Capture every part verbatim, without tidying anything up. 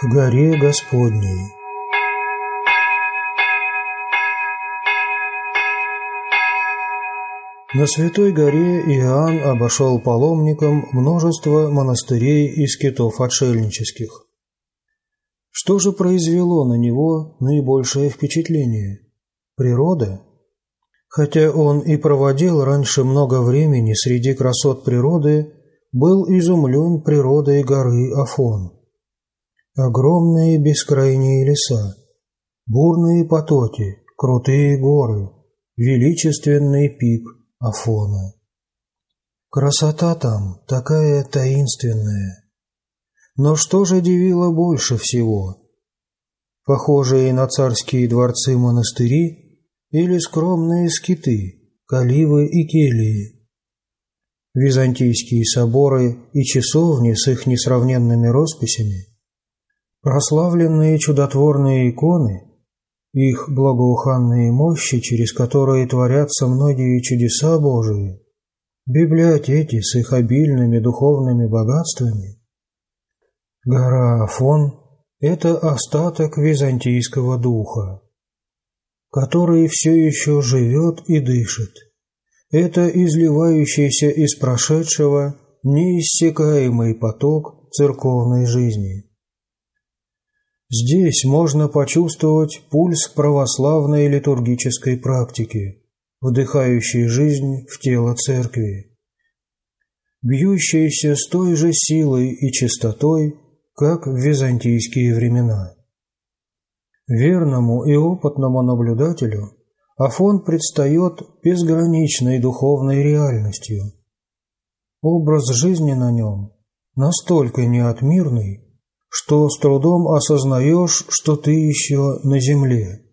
в горе Господней. На Святой горе Иоанн обошел паломником множество монастырей и скитов отшельнических. Что же произвело на него наибольшее впечатление? Природа? Хотя он и проводил раньше много времени среди красот природы, был изумлен природой горы Афон. Огромные бескрайние леса, бурные потоки, крутые горы, величественный пик Афона. Красота там такая таинственная. Но что же дивило больше всего? Похожие на царские дворцы монастыри или скромные скиты, каливы и кельи? Византийские соборы и часовни с их несравненными росписями? Прославленные чудотворные иконы, их благоуханные мощи, через которые творятся многие чудеса Божии, библиотеки с их обильными духовными богатствами? Гора Афон – это остаток византийского духа, который все еще живет и дышит. Это изливающийся из прошедшего неиссякаемый поток церковной жизни. Здесь можно почувствовать пульс православной литургической практики, вдыхающей жизнь в тело церкви, бьющейся с той же силой и чистотой, как в византийские времена. Верному и опытному наблюдателю Афон предстает безграничной духовной реальностью. Образ жизни на нем настолько неотмирный, что с трудом осознаешь, что ты еще на земле.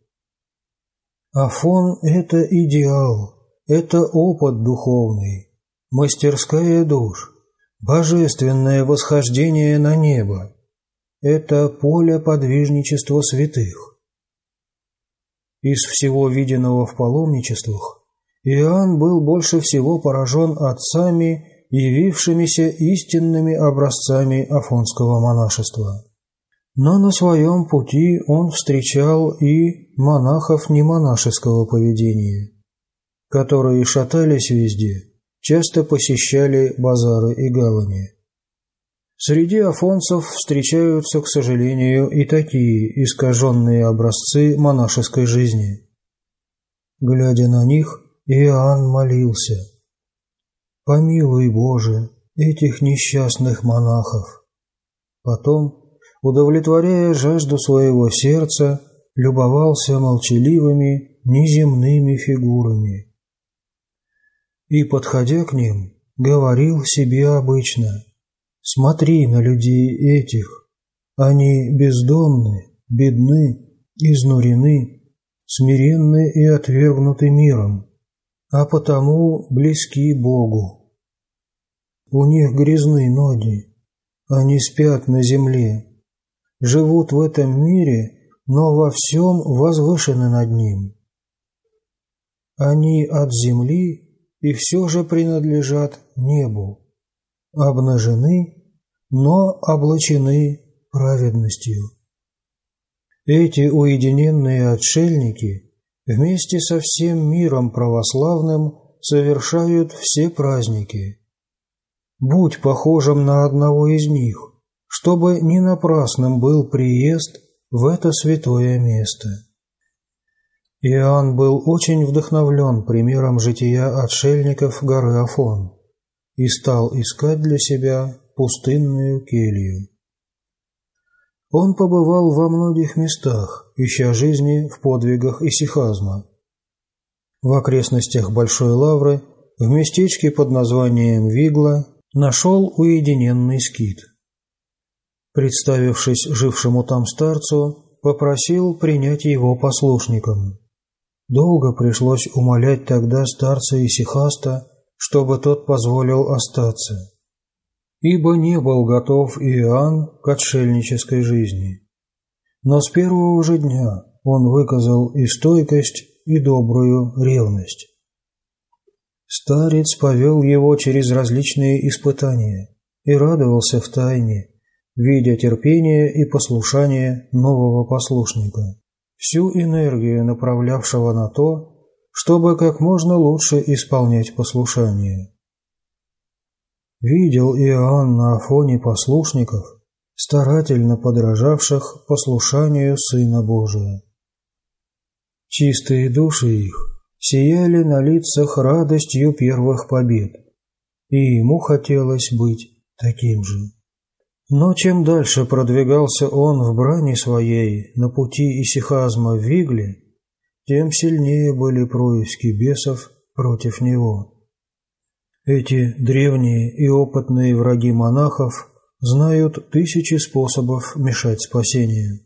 Афон – это идеал, это опыт духовный, мастерская душ, божественное восхождение на небо. Это поле подвижничества святых. Из всего виденного в паломничествах Иоанн был больше всего поражен отцами, явившимися истинными образцами афонского монашества. Но на своем пути он встречал и монахов немонашеского поведения, которые шатались везде, часто посещали базары и гавани. Среди афонцев встречаются, к сожалению, и такие искаженные образцы монашеской жизни. Глядя на них, Иоанн молился: «Помилуй, Боже, этих несчастных монахов». Потом, удовлетворяя жажду своего сердца, любовался молчаливыми неземными фигурами. И, подходя к ним, говорил себе обычно: «Смотри на людей этих, они бездомны, бедны, изнурены, смиренны и отвергнуты миром, а потому близки Богу. У них грязны ноги, они спят на земле, живут в этом мире, но во всем возвышены над ним. Они от земли и все же принадлежат небу, обнажены, но облачены праведностью. Эти уединенные отшельники вместе со всем миром православным совершают все праздники. Будь похожим на одного из них, чтобы не напрасным был приезд в это святое место». Иоанн был очень вдохновлен примером жития отшельников горы Афон и стал искать для себя пустынную келью. Он побывал во многих местах, ища жизни в подвигах исихазма. В окрестностях Большой Лавры, в местечке под названием Вигла, нашел уединенный скит. Представившись жившему там старцу, попросил принять его послушником. Долго пришлось умолять тогда старца Исихаста, чтобы тот позволил остаться, ибо не был готов Иоанн к отшельнической жизни. Но с первого же дня он выказал и стойкость, и добрую ревность. Старец повел его через различные испытания и радовался втайне, видя терпение и послушание нового послушника, всю энергию направлявшего на то, чтобы как можно лучше исполнять послушание. Видел Иоанн на Афоне послушников, старательно подражавших послушанию Сына Божия. Чистые души их сияли на лицах радостью первых побед, и ему хотелось быть таким же. Но чем дальше продвигался он в брани своей на пути исихазма в Вигле, тем сильнее были происки бесов против него. Эти древние и опытные враги монахов знают тысячи способов мешать спасению.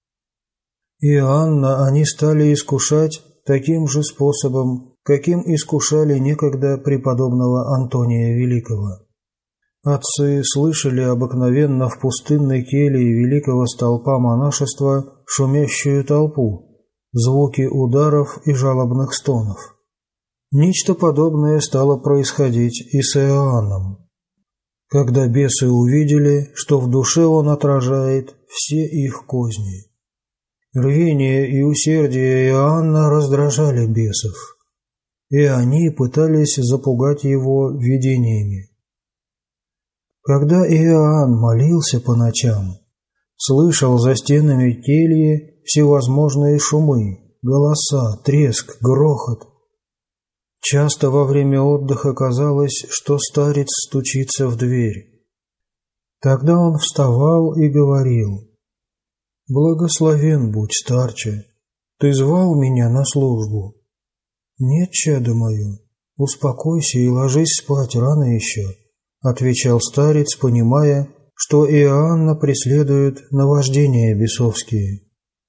Иоанна они стали искушать таким же способом, каким искушали некогда преподобного Антония Великого. Отцы слышали обыкновенно в пустынной келье великого столпа монашества шумящую толпу, звуки ударов и жалобных стонов. Нечто подобное стало происходить и с Иоанном. Когда бесы увидели, что в душе он отражает все их козни. Рвение и усердие Иоанна раздражали бесов, и они пытались запугать его видениями. Когда Иоанн молился по ночам, слышал за стенами кельи всевозможные шумы, голоса, треск, грохот. Часто во время отдыха казалось, что старец стучится в дверь. Тогда он вставал и говорил: «Благословен будь, старче, ты звал меня на службу». «Нет, чадо мое, успокойся и ложись спать, рано еще», — отвечал старец, понимая, что Иоанна преследуют наваждения бесовские.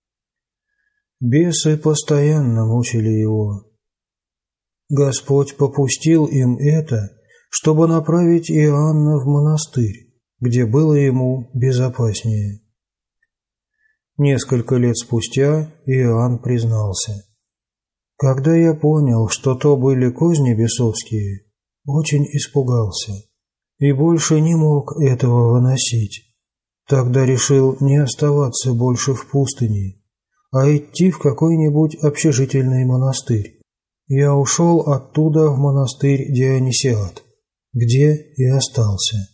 Бесы постоянно мучили его. Господь попустил им это, чтобы направить Иоанна в монастырь, где было ему безопаснее. Несколько лет спустя Иоанн признался: «Когда я понял, что то были козни бесовские, очень испугался и больше не мог этого выносить. Тогда решил не оставаться больше в пустыне, а идти в какой-нибудь общежительный монастырь. Я ушел оттуда в монастырь Дионисиат, где и остался».